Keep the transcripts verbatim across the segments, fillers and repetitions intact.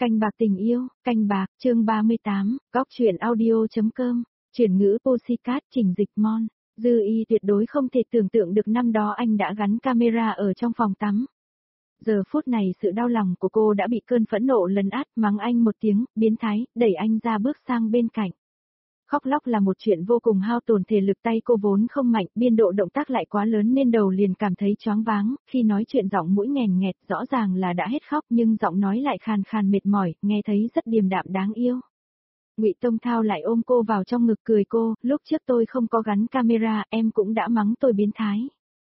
Canh bạc tình yêu, canh bạc, chương ba mươi tám, góc truyện audio.com, chuyển ngữ Postcard chỉnh dịch Mon. Dư Y tuyệt đối không thể tưởng tượng được năm đó anh đã gắn camera ở trong phòng tắm. Giờ phút này sự đau lòng của cô đã bị cơn phẫn nộ lấn át, mắng anh một tiếng, biến thái, đẩy anh ra bước sang bên cạnh. Khóc lóc là một chuyện vô cùng hao tổn thể lực, tay cô vốn không mạnh, biên độ động tác lại quá lớn nên đầu liền cảm thấy choáng váng, khi nói chuyện giọng mũi nghèn nghẹt, rõ ràng là đã hết khóc nhưng giọng nói lại khàn khàn mệt mỏi, nghe thấy rất điềm đạm đáng yêu. Ngụy Tông Thao lại ôm cô vào trong ngực cười cô, lúc trước tôi không có gắn camera, em cũng đã mắng tôi biến thái.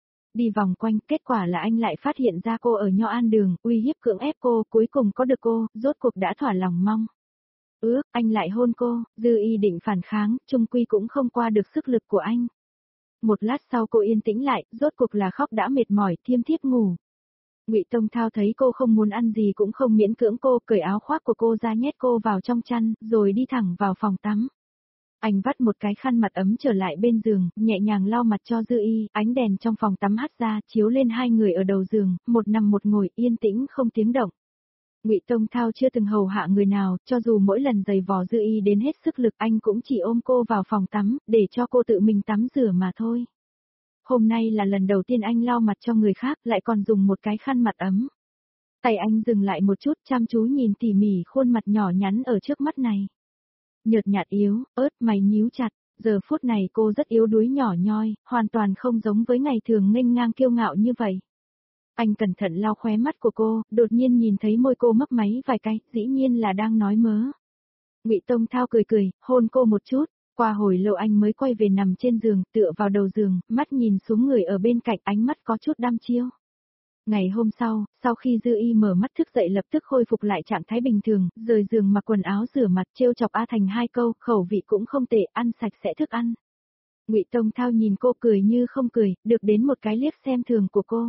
Đi vòng quanh, kết quả là anh lại phát hiện ra cô ở Nho An Đường, uy hiếp cưỡng ép cô, cuối cùng có được cô, rốt cuộc đã thỏa lòng mong. Ước, anh lại hôn cô, Dư Y định phản kháng, chung quy cũng không qua được sức lực của anh. Một lát sau cô yên tĩnh lại, rốt cuộc là khóc đã mệt mỏi, thiêm thiếp ngủ. Ngụy Tông Thao thấy cô không muốn ăn gì cũng không miễn cưỡng cô, cởi áo khoác của cô ra nhét cô vào trong chăn, rồi đi thẳng vào phòng tắm. Anh vắt một cái khăn mặt ấm trở lại bên giường, nhẹ nhàng lau mặt cho Dư Y, ánh đèn trong phòng tắm hắt ra, chiếu lên hai người ở đầu giường, một nằm một ngồi, yên tĩnh không tiếng động. Ngụy Tông Thao chưa từng hầu hạ người nào, cho dù mỗi lần giày vò Dư Y đến hết sức lực anh cũng chỉ ôm cô vào phòng tắm, để cho cô tự mình tắm rửa mà thôi. Hôm nay là lần đầu tiên anh lau mặt cho người khác, lại còn dùng một cái khăn mặt ấm. Tay anh dừng lại một chút, chăm chú nhìn tỉ mỉ khuôn mặt nhỏ nhắn ở trước mắt này. Nhợt nhạt yếu, ớt, mày nhíu chặt, giờ phút này cô rất yếu đuối nhỏ nhoi, hoàn toàn không giống với ngày thường nghênh ngang kiêu ngạo như vậy. Anh cẩn thận lau khóe mắt của cô, đột nhiên nhìn thấy môi cô mấp máy vài cái, dĩ nhiên là đang nói mớ. Ngụy Tông Thao cười cười, hôn cô một chút, qua hồi lâu anh mới quay về nằm trên giường, tựa vào đầu giường, mắt nhìn xuống người ở bên cạnh, ánh mắt có chút đăm chiêu. Ngày hôm sau, sau khi Dư Y mở mắt thức dậy lập tức khôi phục lại trạng thái bình thường, rời giường mặc quần áo rửa mặt, trêu chọc A Thành hai câu, khẩu vị cũng không tệ, ăn sạch sẽ thức ăn. Ngụy Tông Thao nhìn cô cười như không cười, được đến một cái liếc xem thường của cô.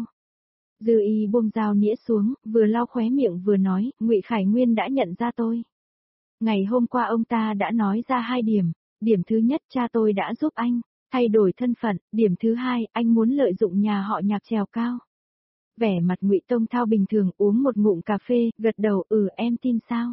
Dư Y buông dao nĩa xuống, vừa lau khóe miệng vừa nói, Ngụy Khải Nguyên đã nhận ra tôi. Ngày hôm qua ông ta đã nói ra hai điểm, điểm thứ nhất cha tôi đã giúp anh thay đổi thân phận, điểm thứ hai anh muốn lợi dụng nhà họ Nhạc trèo cao. Vẻ mặt Ngụy Tông Thao bình thường, uống một ngụm cà phê, gật đầu, ừ em tin sao?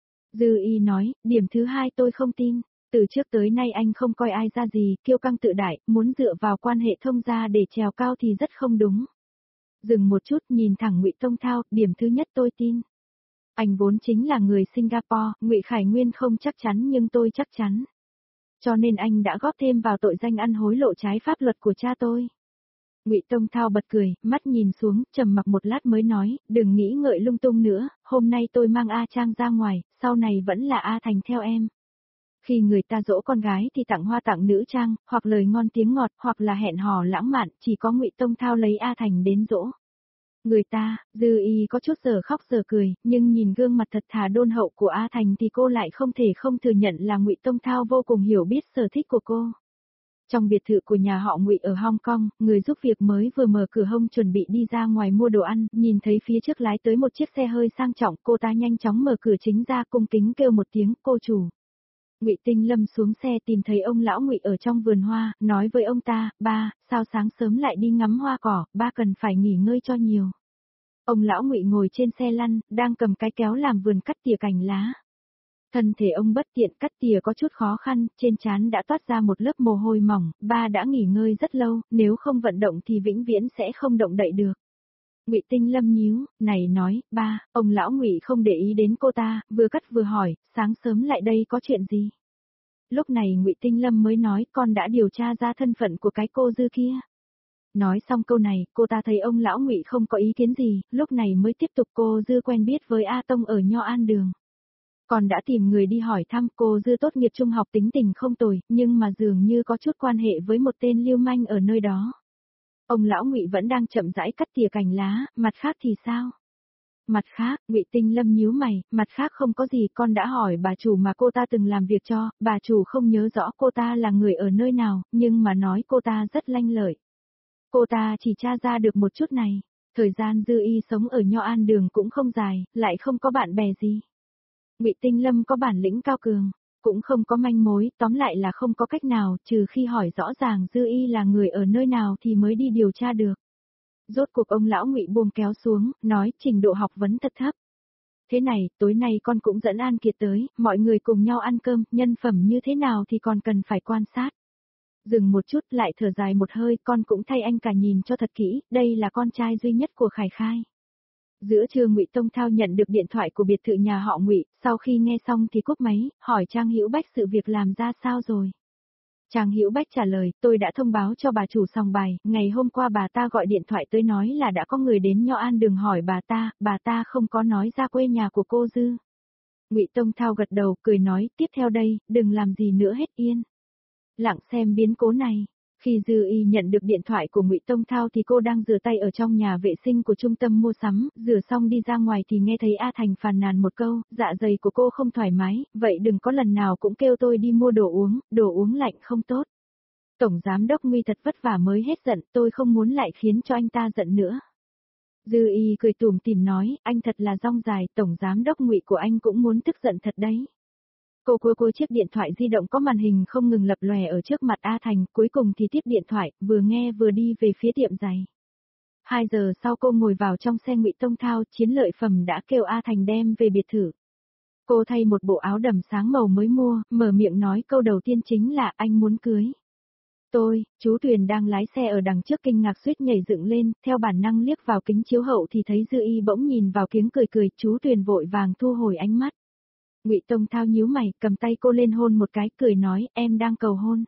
Dư Y nói, điểm thứ hai tôi không tin, từ trước tới nay anh không coi ai ra gì, kiêu căng tự đại, muốn dựa vào quan hệ thông gia để trèo cao thì rất không đúng. Dừng một chút nhìn thẳng Ngụy Tông Thao, điểm thứ nhất tôi tin. Anh vốn chính là người Singapore, Ngụy Khải Nguyên không chắc chắn nhưng tôi chắc chắn. Cho nên anh đã góp thêm vào tội danh ăn hối lộ trái pháp luật của cha tôi. Ngụy Tông Thao bật cười, mắt nhìn xuống, trầm mặc một lát mới nói, đừng nghĩ ngợi lung tung nữa, hôm nay tôi mang A Trang ra ngoài, sau này vẫn là A Thành theo em. Khi người ta dỗ con gái thì tặng hoa tặng nữ trang, hoặc lời ngon tiếng ngọt, hoặc là hẹn hò lãng mạn, chỉ có Ngụy Tông Thao lấy A Thành đến dỗ. Người ta, Dư Y có chút giờ khóc giờ cười, nhưng nhìn gương mặt thật thà đôn hậu của A Thành thì cô lại không thể không thừa nhận là Ngụy Tông Thao vô cùng hiểu biết sở thích của cô. Trong biệt thự của nhà họ Ngụy ở Hong Kong, người giúp việc mới vừa mở cửa hông chuẩn bị đi ra ngoài mua đồ ăn, nhìn thấy phía trước lái tới một chiếc xe hơi sang trọng, cô ta nhanh chóng mở cửa chính ra cung kính kêu một tiếng, cô chủ. Ngụy Tinh Lâm xuống xe tìm thấy ông lão Ngụy ở trong vườn hoa, nói với ông ta, ba, sao sáng sớm lại đi ngắm hoa cỏ, ba cần phải nghỉ ngơi cho nhiều. Ông lão Ngụy ngồi trên xe lăn, đang cầm cái kéo làm vườn cắt tỉa cành lá. Thân thể ông bất tiện cắt tỉa có chút khó khăn, trên trán đã toát ra một lớp mồ hôi mỏng, ba đã nghỉ ngơi rất lâu, nếu không vận động thì vĩnh viễn sẽ không động đậy được. Ngụy Tinh Lâm nhíu, này nói, ba, ông lão Ngụy không để ý đến cô ta, vừa cắt vừa hỏi, sáng sớm lại đây có chuyện gì? Lúc này Ngụy Tinh Lâm mới nói, con đã điều tra ra thân phận của cái cô Dư kia. Nói xong câu này, cô ta thấy ông lão Ngụy không có ý kiến gì, lúc này mới tiếp tục, cô Dư quen biết với A Tông ở Nho An Đường. Còn đã tìm người đi hỏi thăm, cô Dư tốt nghiệp trung học tính tình không tồi, nhưng mà dường như có chút quan hệ với một tên lưu manh ở nơi đó. Ông lão Ngụy vẫn đang chậm rãi cắt tỉa cành lá, mặt khác thì sao? Mặt khác, Ngụy Tinh Lâm nhíu mày, mặt khác không có gì, con đã hỏi bà chủ mà cô ta từng làm việc cho, bà chủ không nhớ rõ cô ta là người ở nơi nào, nhưng mà nói cô ta rất lanh lợi. Cô ta chỉ tra ra được một chút này, thời gian Dư Y sống ở Nho An Đường cũng không dài, lại không có bạn bè gì. Ngụy Tinh Lâm có bản lĩnh cao cường, cũng không có manh mối, tóm lại là không có cách nào, trừ khi hỏi rõ ràng Dư Y là người ở nơi nào thì mới đi điều tra được. Rốt cuộc ông lão Ngụy buông kéo xuống, nói trình độ học vấn thật thấp. Thế này, tối nay con cũng dẫn An Kiệt tới, mọi người cùng nhau ăn cơm, nhân phẩm như thế nào thì còn cần phải quan sát. Dừng một chút lại thở dài một hơi, con cũng thay anh cả nhìn cho thật kỹ, đây là con trai duy nhất của Khải Khai. Giữa trưa Ngụy Tông Thao nhận được điện thoại của biệt thự nhà họ Ngụy, sau khi nghe xong thì cúp máy, hỏi Trang Hữu Bách sự việc làm ra sao rồi. Trang Hữu Bách trả lời, tôi đã thông báo cho bà chủ sòng bài, ngày hôm qua bà ta gọi điện thoại tới nói là đã có người đến Nho An Đường hỏi bà ta, bà ta không có nói ra quê nhà của cô Dư. Ngụy Tông Thao gật đầu, cười nói, tiếp theo đây, đừng làm gì nữa hết yên. Lặng xem biến cố này. Khi Dư Y nhận được điện thoại của Ngụy Tông Thao thì cô đang rửa tay ở trong nhà vệ sinh của trung tâm mua sắm, rửa xong đi ra ngoài thì nghe thấy A Thành phàn nàn một câu, dạ dày của cô không thoải mái, vậy đừng có lần nào cũng kêu tôi đi mua đồ uống, đồ uống lạnh không tốt. Tổng giám đốc Nguy thật vất vả mới hết giận, tôi không muốn lại khiến cho anh ta giận nữa. Dư Y cười tủm tỉm nói, anh thật là rong dài, tổng giám đốc Ngụy của anh cũng muốn tức giận thật đấy. Cô cua cua chiếc điện thoại di động có màn hình không ngừng lập lòe ở trước mặt A Thành, cuối cùng thì tiếp điện thoại, vừa nghe vừa đi về phía tiệm giày. Hai giờ sau cô ngồi vào trong xe Ngụy Tông Thao, Chiến Lợi Phẩm đã kêu A Thành đem về biệt thự. Cô thay một bộ áo đầm sáng màu mới mua, mở miệng nói câu đầu tiên chính là anh muốn cưới. Tôi, chú Tuyền đang lái xe ở đằng trước kinh ngạc suýt nhảy dựng lên, theo bản năng liếc vào kính chiếu hậu thì thấy Dư Y bỗng nhìn vào kiếng cười cười, chú Tuyền vội vàng thu hồi ánh mắt. Ngụy Tông Thao nhíu mày, cầm tay cô lên hôn một cái, cười nói, em đang cầu hôn.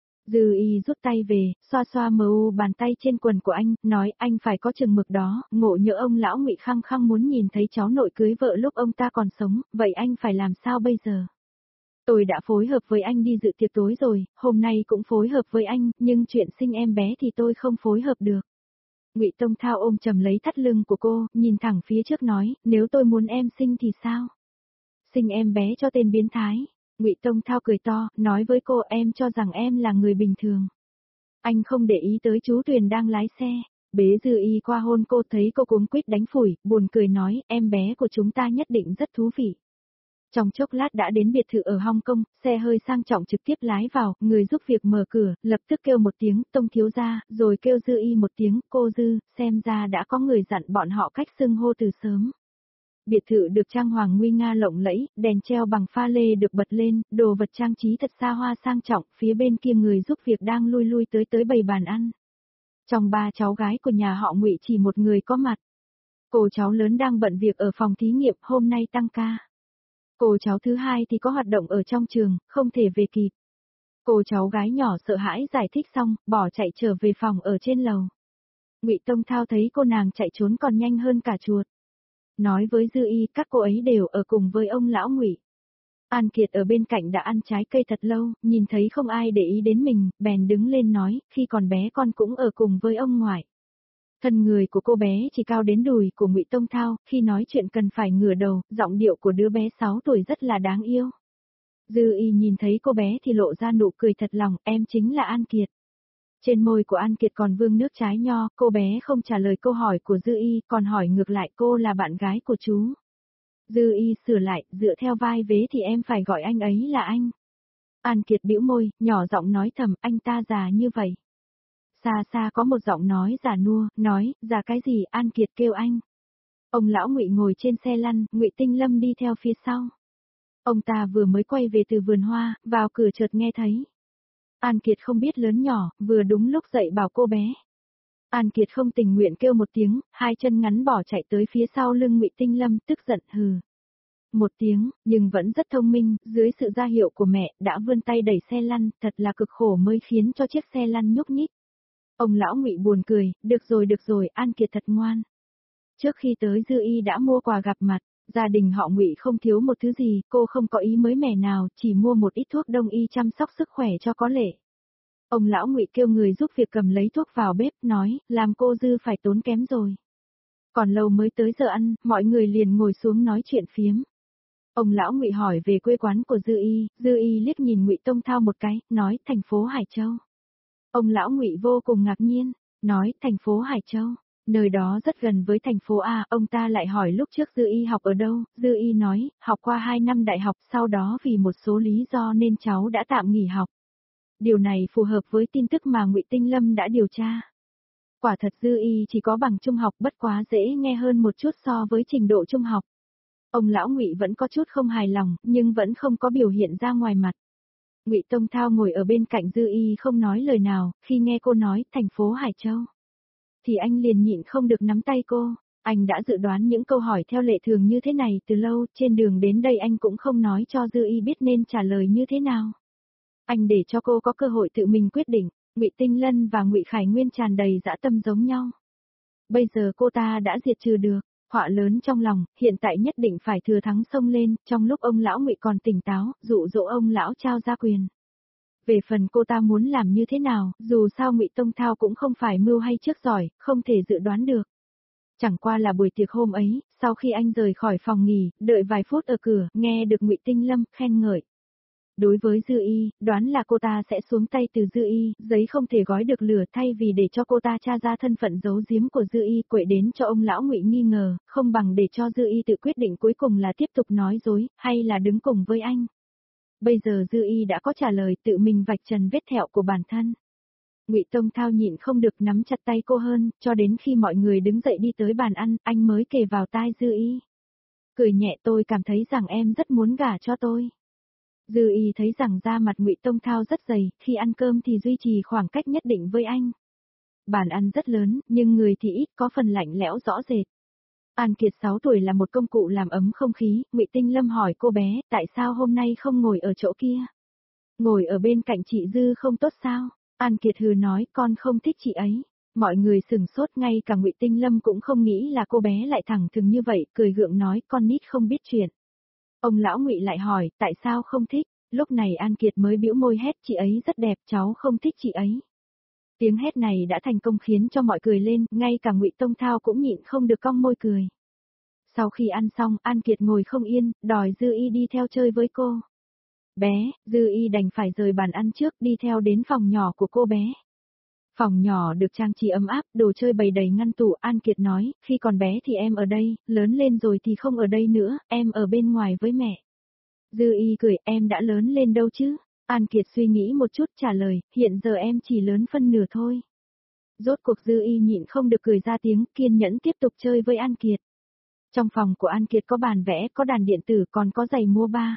Dư Y rút tay về, xoa xoa mờ u bàn tay trên quần của anh, nói anh phải có chừng mực đó, ngộ nhỡ ông lão Ngụy khăng khăng muốn nhìn thấy cháu nội cưới vợ lúc ông ta còn sống, vậy anh phải làm sao bây giờ? Tôi đã phối hợp với anh đi dự tiệc tối rồi, hôm nay cũng phối hợp với anh, nhưng chuyện sinh em bé thì tôi không phối hợp được. Ngụy Tông Thao ôm chầm lấy thắt lưng của cô, nhìn thẳng phía trước nói, nếu tôi muốn em sinh thì sao? Sinh em bé cho tên biến thái. Ngụy Tông Thao cười to, nói với cô, em cho rằng em là người bình thường. Anh không để ý tới chú Tuyền đang lái xe. Bế Dư Y qua hôn cô, thấy cô cuống quýt đánh phủi, buồn cười nói, em bé của chúng ta nhất định rất thú vị. Trong chốc lát đã đến biệt thự ở Hong Kong, xe hơi sang trọng trực tiếp lái vào, người giúp việc mở cửa, lập tức kêu một tiếng, Tông thiếu gia, rồi kêu Dư Y một tiếng, cô Dư, xem ra đã có người dặn bọn họ cách xưng hô từ sớm. Biệt thự được trang hoàng nguy nga lộng lẫy, đèn treo bằng pha lê được bật lên, đồ vật trang trí thật xa hoa sang trọng, phía bên kia người giúp việc đang lui lui tới tới bày bàn ăn. Trong ba cháu gái của nhà họ Ngụy chỉ một người có mặt. Cô cháu lớn đang bận việc ở phòng thí nghiệm, hôm nay tăng ca. Cô cháu thứ hai thì có hoạt động ở trong trường, không thể về kịp. Cô cháu gái nhỏ sợ hãi giải thích xong, bỏ chạy trở về phòng ở trên lầu. Ngụy Tông Thao thấy cô nàng chạy trốn còn nhanh hơn cả chuột. Nói với Dư Y, các cô ấy đều ở cùng với ông lão Ngụy. An Kiệt ở bên cạnh đã ăn trái cây thật lâu, nhìn thấy không ai để ý đến mình, bèn đứng lên nói, khi còn bé con cũng ở cùng với ông ngoại. Thân người của cô bé chỉ cao đến đùi của Ngụy Tông Thao, khi nói chuyện cần phải ngửa đầu, giọng điệu của đứa bé sáu tuổi rất là đáng yêu. Dư Y nhìn thấy cô bé thì lộ ra nụ cười thật lòng, em chính là An Kiệt. Trên môi của An Kiệt còn vương nước trái nho, cô bé không trả lời câu hỏi của Dư Y, còn hỏi ngược lại cô là bạn gái của chú. Dư Y sửa lại, dựa theo vai vế thì em phải gọi anh ấy là anh. An Kiệt bĩu môi, nhỏ giọng nói thầm, anh ta già như vậy. Xa xa có một giọng nói già nua, nói, già cái gì, An Kiệt kêu anh. Ông lão Ngụy ngồi trên xe lăn, Ngụy Tinh Lâm đi theo phía sau. Ông ta vừa mới quay về từ vườn hoa, vào cửa chợt nghe thấy. An Kiệt không biết lớn nhỏ, vừa đúng lúc dậy bảo cô bé. An Kiệt không tình nguyện kêu một tiếng, hai chân ngắn bỏ chạy tới phía sau lưng Ngụy Tinh Lâm, tức giận hừ. Một tiếng, nhưng vẫn rất thông minh, dưới sự ra hiệu của mẹ, đã vươn tay đẩy xe lăn, thật là cực khổ mới khiến cho chiếc xe lăn nhúc nhích. Ông lão Ngụy buồn cười, được rồi được rồi, An Kiệt thật ngoan. Trước khi tới Dư Y đã mua quà gặp mặt, gia đình họ Ngụy không thiếu một thứ gì, cô không có ý mới mẻ nào, chỉ mua một ít thuốc đông y chăm sóc sức khỏe cho có lệ. Ông lão Ngụy kêu người giúp việc cầm lấy thuốc vào bếp, nói, làm cô Dư phải tốn kém rồi. Còn lâu mới tới giờ ăn, mọi người liền ngồi xuống nói chuyện phiếm. Ông lão Ngụy hỏi về quê quán của Dư Y, Dư Y liếc nhìn Ngụy Tông Thao một cái, nói, thành phố Hải Châu. Ông lão Ngụy vô cùng ngạc nhiên, nói, thành phố Hải Châu, nơi đó rất gần với thành phố A, ông ta lại hỏi lúc trước Dư Y học ở đâu, Dư Y nói, học qua hai năm đại học, sau đó vì một số lý do nên cháu đã tạm nghỉ học. Điều này phù hợp với tin tức mà Ngụy Tinh Lâm đã điều tra. Quả thật Dư Y chỉ có bằng trung học, bất quá dễ nghe hơn một chút so với trình độ trung học. Ông lão Ngụy vẫn có chút không hài lòng, nhưng vẫn không có biểu hiện ra ngoài mặt. Ngụy Tông Thao ngồi ở bên cạnh Dư Y không nói lời nào, khi nghe cô nói thành phố Hải Châu. Thì anh liền nhịn không được nắm tay cô, anh đã dự đoán những câu hỏi theo lệ thường như thế này từ lâu, trên đường đến đây anh cũng không nói cho Dư Y biết nên trả lời như thế nào. Anh để cho cô có cơ hội tự mình quyết định, Ngụy Tinh Lân và Ngụy Khải Nguyên tràn đầy dã tâm giống nhau. Bây giờ cô ta đã diệt trừ được họa lớn trong lòng, hiện tại nhất định phải thừa thắng xông lên, trong lúc ông lão Ngụy còn tỉnh táo, dụ dỗ ông lão trao ra quyền. Về phần cô ta muốn làm như thế nào, dù sao Ngụy Tông Thao cũng không phải mưu hay trước giỏi, không thể dự đoán được. Chẳng qua là buổi tiệc hôm ấy, sau khi anh rời khỏi phòng nghỉ, đợi vài phút ở cửa, nghe được Ngụy Tinh Lâm khen ngợi. Đối với Dư Y, đoán là cô ta sẽ xuống tay từ Dư Y, giấy không thể gói được lửa, thay vì để cho cô ta tra ra thân phận giấu giếm của Dư Y, quậy đến cho ông lão Ngụy nghi ngờ, không bằng để cho Dư Y tự quyết định cuối cùng là tiếp tục nói dối, hay là đứng cùng với anh. Bây giờ Dư Y đã có trả lời, tự mình vạch trần vết thẹo của bản thân. Ngụy Tông Thao nhịn không được nắm chặt tay cô hơn, cho đến khi mọi người đứng dậy đi tới bàn ăn, anh mới kề vào tai Dư Y. Cười nhẹ, tôi cảm thấy rằng em rất muốn gả cho tôi. Dư Y thấy rằng da mặt Ngụy Tông Thao rất dày, khi ăn cơm thì duy trì khoảng cách nhất định với anh. Bàn ăn rất lớn, nhưng người thì ít, có phần lạnh lẽo rõ rệt. An Kiệt sáu tuổi là một công cụ làm ấm không khí, Ngụy Tinh Lâm hỏi cô bé, tại sao hôm nay không ngồi ở chỗ kia? Ngồi ở bên cạnh chị Dư không tốt sao? An Kiệt hừ nói, con không thích chị ấy. Mọi người sừng sốt, ngay cả Ngụy Tinh Lâm cũng không nghĩ là cô bé lại thẳng thừng như vậy, cười gượng nói, con nít không biết chuyện. Ông lão Ngụy lại hỏi, tại sao không thích? Lúc này An Kiệt mới bĩu môi hét, chị ấy rất đẹp, cháu không thích chị ấy. Tiếng hét này đã thành công khiến cho mọi cười lên, ngay cả Ngụy Tông Thao cũng nhịn không được cong môi cười. Sau khi ăn xong, An Kiệt ngồi không yên, đòi Dư Y đi theo chơi với cô. Bé, Dư Y đành phải rời bàn ăn trước, đi theo đến phòng nhỏ của cô bé. Phòng nhỏ được trang trí ấm áp, đồ chơi bày đầy ngăn tủ. An Kiệt nói, khi còn bé thì em ở đây, lớn lên rồi thì không ở đây nữa, em ở bên ngoài với mẹ. Dư Y cười, em đã lớn lên đâu chứ? An Kiệt suy nghĩ một chút trả lời, hiện giờ em chỉ lớn phân nửa thôi. Rốt cuộc Dư Y nhịn không được cười ra tiếng, kiên nhẫn tiếp tục chơi với An Kiệt. Trong phòng của An Kiệt có bàn vẽ, có đàn điện tử, còn có giày múa ba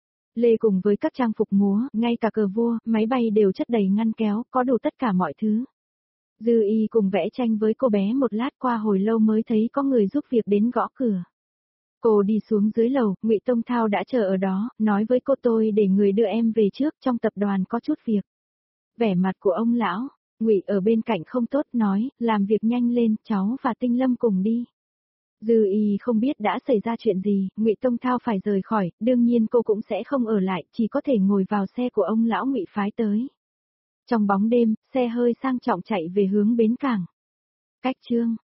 lê cùng với các trang phục múa, ngay cả cờ vua, máy bay đều chất đầy ngăn kéo, có đủ tất cả mọi thứ. Dư Y cùng vẽ tranh với cô bé một lát, qua hồi lâu mới thấy có người giúp việc đến gõ cửa. Cô đi xuống dưới lầu, Ngụy Tông Thao đã chờ ở đó, nói với cô, tôi để người đưa em về trước, trong tập đoàn có chút việc. Vẻ mặt của ông lão Ngụy ở bên cạnh không tốt, nói, làm việc nhanh lên, cháu và Tinh Lâm cùng đi. Dư Y không biết đã xảy ra chuyện gì, Ngụy Tông Thao phải rời khỏi, đương nhiên cô cũng sẽ không ở lại, chỉ có thể ngồi vào xe của ông lão Ngụy phái tới. Trong bóng đêm, xe hơi sang trọng chạy về hướng bến cảng. Cách chương